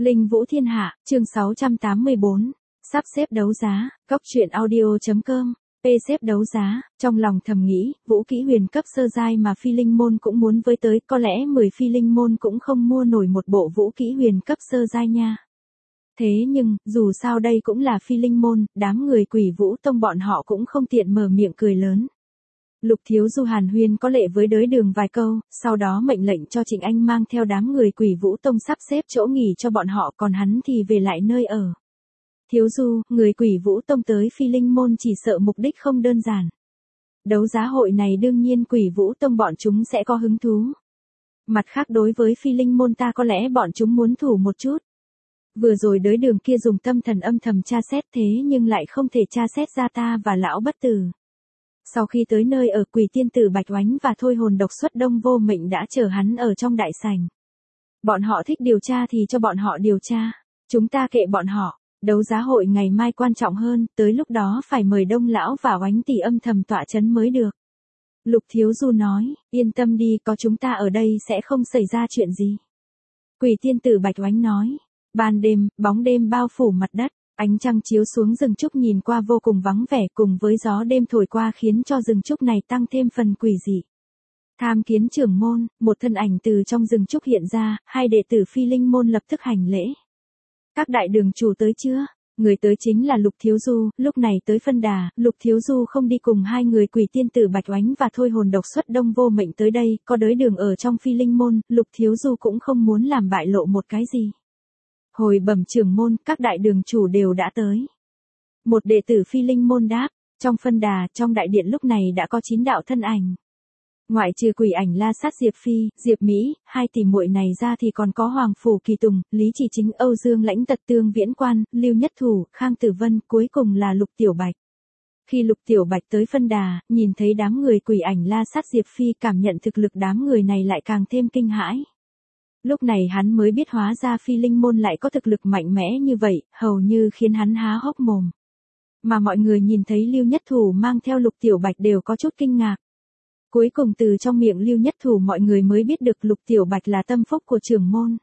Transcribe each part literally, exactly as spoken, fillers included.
Linh Vũ Thiên Hạ, chương sáu trăm tám mươi bốn. Sắp xếp đấu giá, cóc truyện audio.com. P xếp đấu giá, trong lòng thầm nghĩ, vũ kỹ huyền cấp sơ giai mà phi linh môn cũng muốn với tới, có lẽ mười phi linh môn cũng không mua nổi một bộ vũ kỹ huyền cấp sơ giai nha. Thế nhưng, dù sao đây cũng là phi linh môn, đám người Quỷ Vũ Tông bọn họ cũng không tiện mở miệng cười lớn. Lục Thiếu Du hàn huyên có lệ với đới đường vài câu, sau đó mệnh lệnh cho Trịnh Anh mang theo đám người Quỷ Vũ Tông sắp xếp chỗ nghỉ cho bọn họ, còn hắn thì về lại nơi ở. Thiếu Du, người Quỷ Vũ Tông tới phi linh môn chỉ sợ mục đích không đơn giản. Đấu giá hội này đương nhiên Quỷ Vũ Tông bọn chúng sẽ có hứng thú. Mặt khác đối với phi linh môn ta có lẽ bọn chúng muốn thủ một chút. Vừa rồi đới đường kia dùng tâm thần âm thầm tra xét thế nhưng lại không thể tra xét ra ta và lão bất tử. Sau khi tới nơi ở, Quỷ tiên tử Bạch Oánh và Thôi hồn độc xuất Đông Vô Mệnh đã chờ hắn ở trong đại sảnh. Bọn họ thích điều tra thì cho bọn họ điều tra, chúng ta kệ bọn họ. Đấu giá hội ngày mai quan trọng hơn, tới lúc đó phải mời Đông lão và Oánh tỷ âm thầm tọa chấn mới được. Lục Thiếu Du nói, yên tâm đi, có chúng ta ở đây sẽ không xảy ra chuyện gì. Quỷ tiên tử Bạch Oánh nói, ban đêm, bóng đêm bao phủ mặt đất. Ánh trăng chiếu xuống rừng trúc nhìn qua vô cùng vắng vẻ, cùng với gió đêm thổi qua khiến cho rừng trúc này tăng thêm phần quỷ dị. Tham kiến trưởng môn, một thân ảnh từ trong rừng trúc hiện ra, hai đệ tử phi linh môn lập tức hành lễ. Các đại đường chủ tới chưa? Người tới chính là Lục Thiếu Du, lúc này tới phân đà, Lục Thiếu Du không đi cùng hai người Quỷ tiên tử Bạch Oánh và Thôi hồn độc xuất Đông Vô Mệnh tới đây, có đới đường ở trong phi linh môn, Lục Thiếu Du cũng không muốn làm bại lộ một cái gì. Hồi bẩm trưởng môn, các đại đường chủ đều đã tới. Một đệ tử phi linh môn đáp, trong phân đà, trong đại điện lúc này đã có chín đạo thân ảnh. Ngoại trừ Quỷ Ảnh La Sát Diệp Phi, Diệp Mỹ, hai tỷ muội này ra thì còn có Hoàng Phủ Kỳ Tùng, Lý Chỉ Chính, Âu Dương Lãnh Tật, Tương Viễn Quan, Lưu Nhất Thủ, Khang Tử Vân, cuối cùng là Lục Tiểu Bạch. Khi Lục Tiểu Bạch tới phân đà, nhìn thấy đám người Quỷ Ảnh La Sát Diệp Phi, cảm nhận thực lực đám người này lại càng thêm kinh hãi. Lúc này hắn mới biết hóa ra phi linh môn lại có thực lực mạnh mẽ như vậy, hầu như khiến hắn há hốc mồm. Mà mọi người nhìn thấy Lưu Nhất Thủ mang theo Lục Tiểu Bạch đều có chút kinh ngạc. Cuối cùng từ trong miệng Lưu Nhất Thủ mọi người mới biết được Lục Tiểu Bạch là tâm phúc của trưởng môn.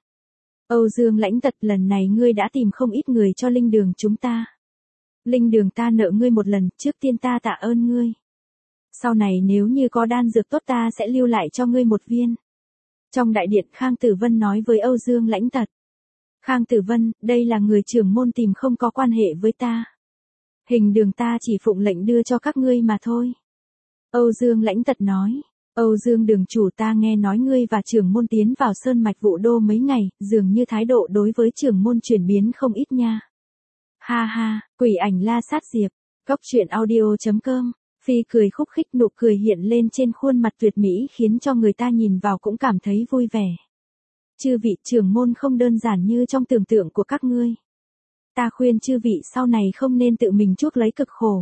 Âu Dương Lãnh Tật, lần này ngươi đã tìm không ít người cho linh đường chúng ta. Linh đường ta nợ ngươi một lần, trước tiên ta tạ ơn ngươi. Sau này nếu như có đan dược tốt ta sẽ lưu lại cho ngươi một viên. Trong đại điện, Khang Tử Vân nói với Âu Dương Lãnh Tật. Khang Tử Vân, đây là người trưởng môn tìm không có quan hệ với ta. Hình đường ta chỉ phụng lệnh đưa cho các ngươi mà thôi. Âu Dương Lãnh Tật nói, Âu Dương đường chủ, ta nghe nói ngươi và trưởng môn tiến vào sơn mạch Vũ Đô mấy ngày, dường như thái độ đối với trưởng môn chuyển biến không ít nha. Ha ha, Quỷ Ảnh La Sát Diệp, cóc truyện audio.com. Phi cười khúc khích, nụ cười hiện lên trên khuôn mặt tuyệt mỹ khiến cho người ta nhìn vào cũng cảm thấy vui vẻ. Chư vị trưởng môn không đơn giản như trong tưởng tượng của các ngươi. Ta khuyên chư vị sau này không nên tự mình chuốc lấy cực khổ.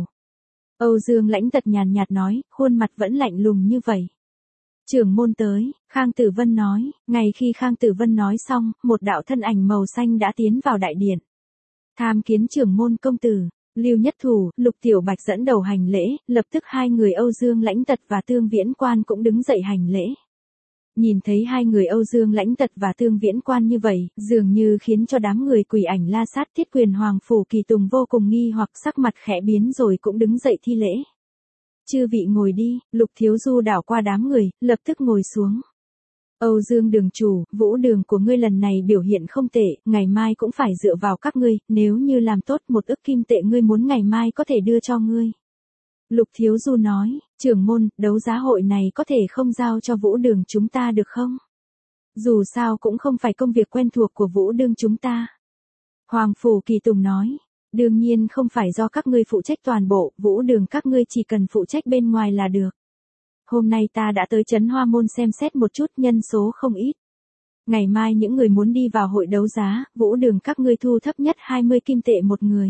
Âu Dương Lãnh Tật nhàn nhạt nói, khuôn mặt vẫn lạnh lùng như vậy. Trưởng môn tới, Khang Tử Vân nói, ngay khi Khang Tử Vân nói xong, một đạo thân ảnh màu xanh đã tiến vào đại điện. Tham kiến trưởng môn công tử. Lưu Nhất Thủ, Lục Tiểu Bạch dẫn đầu hành lễ, lập tức hai người Âu Dương Lãnh Tật và Tương Viễn Quan cũng đứng dậy hành lễ. Nhìn thấy hai người Âu Dương Lãnh Tật và Tương Viễn Quan như vậy, dường như khiến cho đám người Quỷ Ảnh La Sát Thiết Quyền Hoàng Phủ Kỳ Tùng vô cùng nghi hoặc, sắc mặt khẽ biến rồi cũng đứng dậy thi lễ. Chư vị ngồi đi, Lục Thiếu Du đảo qua đám người, lập tức ngồi xuống. Âu Dương đường chủ, vũ đường của ngươi lần này biểu hiện không tệ, ngày mai cũng phải dựa vào các ngươi, nếu như làm tốt một ức kim tệ ngươi muốn ngày mai có thể đưa cho ngươi. Lục Thiếu Du nói, trưởng môn, đấu giá hội này có thể không giao cho vũ đường chúng ta được không? Dù sao cũng không phải công việc quen thuộc của vũ đường chúng ta. Hoàng Phủ Kỳ Tùng nói, đương nhiên không phải do các ngươi phụ trách toàn bộ, vũ đường các ngươi chỉ cần phụ trách bên ngoài là được. Hôm nay ta đã tới Trấn Hoa Môn xem xét một chút, nhân số không ít. Ngày mai những người muốn đi vào hội đấu giá, vũ đường các ngươi thu thấp nhất hai mươi kim tệ một người.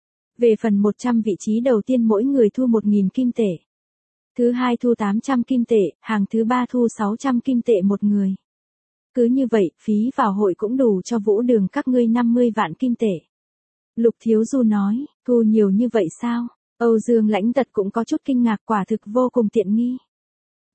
Về phần một trăm vị trí đầu tiên mỗi người thu một nghìn kim tệ. Thứ hai thu tám trăm kim tệ, hàng thứ ba thu sáu trăm kim tệ một người. Cứ như vậy, phí vào hội cũng đủ cho vũ đường các ngươi năm mươi vạn kim tệ. Lục Thiếu Du nói, thu nhiều như vậy sao? Âu Dương Lãnh Tật cũng có chút kinh ngạc, quả thực vô cùng tiện nghi.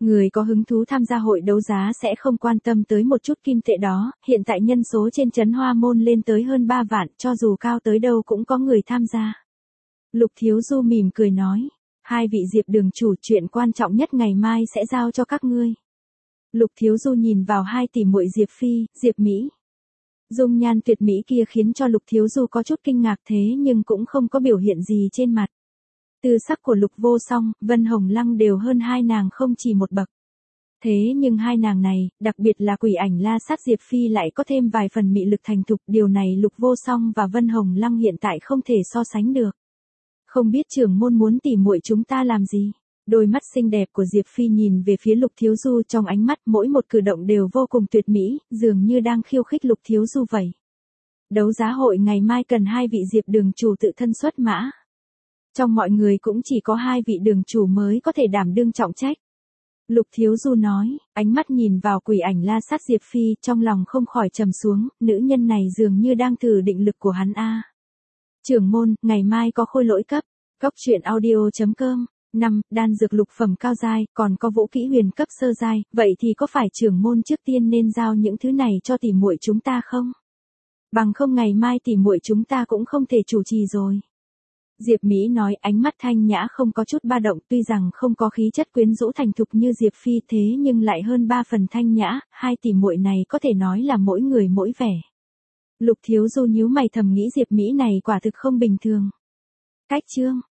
Người có hứng thú tham gia hội đấu giá sẽ không quan tâm tới một chút kim tệ đó, hiện tại nhân số trên trấn Hoa Môn lên tới hơn ba vạn, cho dù cao tới đâu cũng có người tham gia. Lục Thiếu Du mỉm cười nói, hai vị Diệp đường chủ, chuyện quan trọng nhất ngày mai sẽ giao cho các ngươi. Lục Thiếu Du nhìn vào hai tỷ muội Diệp Phi, Diệp Mỹ. Dung nhan tuyệt mỹ kia khiến cho Lục Thiếu Du có chút kinh ngạc thế nhưng cũng không có biểu hiện gì trên mặt. Tư sắc của Lục Vô Song, Vân Hồng Lăng đều hơn hai nàng không chỉ một bậc. Thế nhưng hai nàng này, đặc biệt là Quỷ Ảnh La Sát Diệp Phi lại có thêm vài phần mị lực thành thục, điều này Lục Vô Song và Vân Hồng Lăng hiện tại không thể so sánh được. Không biết trưởng môn muốn tỉ muội chúng ta làm gì? Đôi mắt xinh đẹp của Diệp Phi nhìn về phía Lục Thiếu Du, trong ánh mắt mỗi một cử động đều vô cùng tuyệt mỹ, dường như đang khiêu khích Lục Thiếu Du vậy. Đấu giá hội ngày mai cần hai vị Diệp đường chủ tự thân xuất mã. Trong mọi người cũng chỉ có hai vị đường chủ mới có thể đảm đương trọng trách. Lục Thiếu Du nói, ánh mắt nhìn vào Quỷ Ảnh La Sát Diệp Phi, trong lòng không khỏi trầm xuống, nữ nhân này dường như đang thử định lực của hắn a. Trưởng môn, ngày mai có khôi lỗi cấp. Cốc truyện audio chấm com. năm. Đan dược lục phẩm cao giai, còn có vũ kỹ huyền cấp sơ giai, vậy thì có phải trưởng môn trước tiên nên giao những thứ này cho tỷ muội chúng ta không? Bằng không ngày mai tỷ muội chúng ta cũng không thể chủ trì rồi. Diệp Mỹ nói, ánh mắt thanh nhã không có chút ba động, tuy rằng không có khí chất quyến rũ thành thục như Diệp Phi thế nhưng lại hơn ba phần thanh nhã, hai tỷ muội này có thể nói là mỗi người mỗi vẻ. Lục Thiếu Du nhíu mày thầm nghĩ Diệp Mỹ này quả thực không bình thường. Cách chương